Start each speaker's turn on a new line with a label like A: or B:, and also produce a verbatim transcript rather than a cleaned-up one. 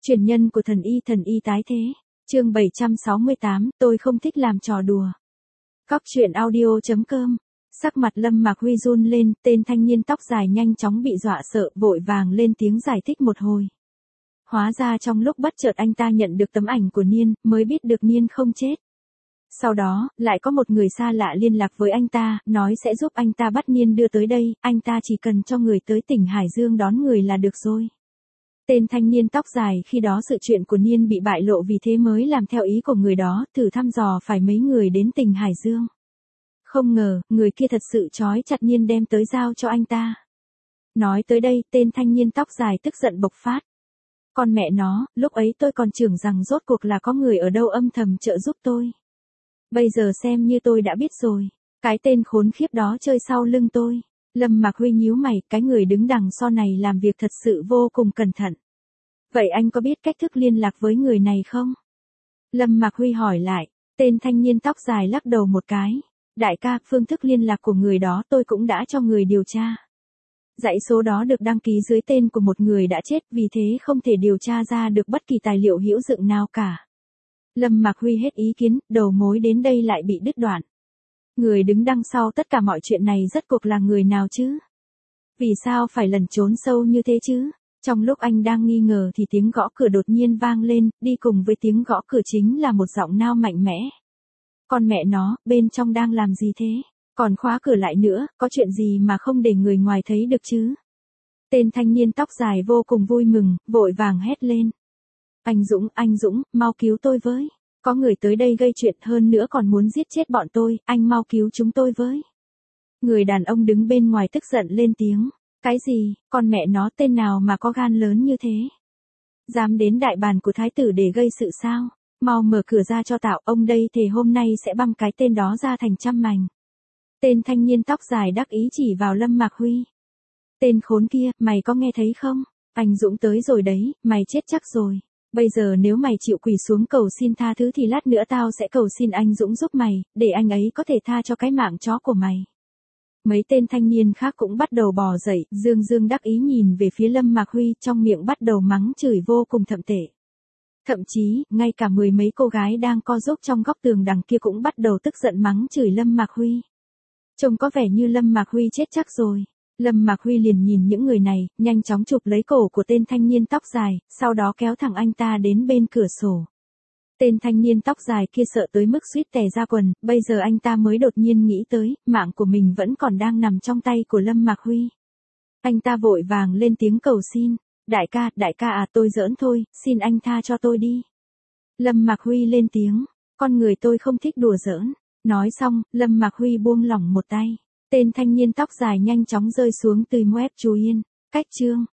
A: Truyền nhân của thần y thần y tái thế. Chương bảy trăm sáu mươi tám, tôi không thích làm trò đùa. Cóc truyện audio chấm com. Sắc mặt Lâm Mạc Huy run lên, tên thanh niên tóc dài nhanh chóng bị dọa sợ, vội vàng lên tiếng giải thích một hồi. Hóa ra trong lúc bất chợt anh ta nhận được tấm ảnh của Niên, mới biết được Niên không chết. Sau đó, lại có một người xa lạ liên lạc với anh ta, nói sẽ giúp anh ta bắt Niên đưa tới đây, anh ta chỉ cần cho người tới tỉnh Hải Dương đón người là được rồi. Tên thanh niên tóc dài khi đó sự chuyện của Niên bị bại lộ, vì thế mới làm theo ý của người đó, thử thăm dò phải mấy người đến tỉnh Hải Dương. Không ngờ, người kia thật sự trói chặt Niên đem tới giao cho anh ta. Nói tới đây, tên thanh niên tóc dài tức giận bộc phát. Con mẹ nó, lúc ấy tôi còn tưởng rằng rốt cuộc là có người ở đâu âm thầm trợ giúp tôi. Bây giờ xem như tôi đã biết rồi, cái tên khốn khiếp đó chơi sau lưng tôi. Lâm Mạc Huy nhíu mày, cái người đứng đằng sau này làm việc thật sự vô cùng cẩn thận. Vậy anh có biết cách thức liên lạc với người này không? Lâm Mạc Huy hỏi lại, tên thanh niên tóc dài lắc đầu một cái. Đại ca, phương thức liên lạc của người đó tôi cũng đã cho người điều tra. Dãy số đó được đăng ký dưới tên của một người đã chết, vì thế không thể điều tra ra được bất kỳ tài liệu hữu dụng nào cả. Lâm Mạc Huy hết ý kiến, đầu mối đến đây lại bị đứt đoạn. Người đứng đằng sau tất cả mọi chuyện này rốt cuộc là người nào chứ? Vì sao phải lẩn trốn sâu như thế chứ? Trong lúc anh đang nghi ngờ thì tiếng gõ cửa đột nhiên vang lên, đi cùng với tiếng gõ cửa chính là một giọng nao mạnh mẽ. Con mẹ nó, bên trong đang làm gì thế? Còn khóa cửa lại nữa, có chuyện gì mà không để người ngoài thấy được chứ? Tên thanh niên tóc dài vô cùng vui mừng, vội vàng hét lên. Anh Dũng, anh Dũng, mau cứu tôi với. Có người tới đây gây chuyện, hơn nữa còn muốn giết chết bọn tôi, anh mau cứu chúng tôi với. Người đàn ông đứng bên ngoài tức giận lên tiếng. Cái gì, con mẹ nó, tên nào mà có gan lớn như thế? Dám đến đại bàn của thái tử để gây sự sao? Mau mở cửa ra cho tạo, ông đây thề hôm nay sẽ băm cái tên đó ra thành trăm mảnh. Tên thanh niên tóc dài đắc ý chỉ vào Lâm Mạc Huy. Tên khốn kia, mày có nghe thấy không? Anh Dũng tới rồi đấy, mày chết chắc rồi. Bây giờ nếu mày chịu quỳ xuống cầu xin tha thứ thì lát nữa tao sẽ cầu xin anh Dũng giúp mày, để anh ấy có thể tha cho cái mạng chó của mày. Mấy tên thanh niên khác cũng bắt đầu bò dậy, dương dương đắc ý nhìn về phía Lâm Mạc Huy, trong miệng bắt đầu mắng chửi vô cùng thậm tệ. Thậm chí, ngay cả mười mấy cô gái đang co giúp trong góc tường đằng kia cũng bắt đầu tức giận mắng chửi Lâm Mạc Huy. Trông có vẻ như Lâm Mạc Huy chết chắc rồi. Lâm Mạc Huy liền nhìn những người này, nhanh chóng chụp lấy cổ của tên thanh niên tóc dài, sau đó kéo thẳng anh ta đến bên cửa sổ. Tên thanh niên tóc dài kia sợ tới mức suýt tè ra quần, bây giờ anh ta mới đột nhiên nghĩ tới, mạng của mình vẫn còn đang nằm trong tay của Lâm Mạc Huy. Anh ta vội vàng lên tiếng cầu xin. Đại ca, đại ca à, tôi giỡn thôi, xin anh tha cho tôi đi. Lâm Mạc Huy lên tiếng, con người tôi không thích đùa giỡn. Nói xong, Lâm Mạc Huy buông lỏng một tay. Tên thanh niên tóc dài nhanh chóng rơi xuống từ web chú yên. Cách chương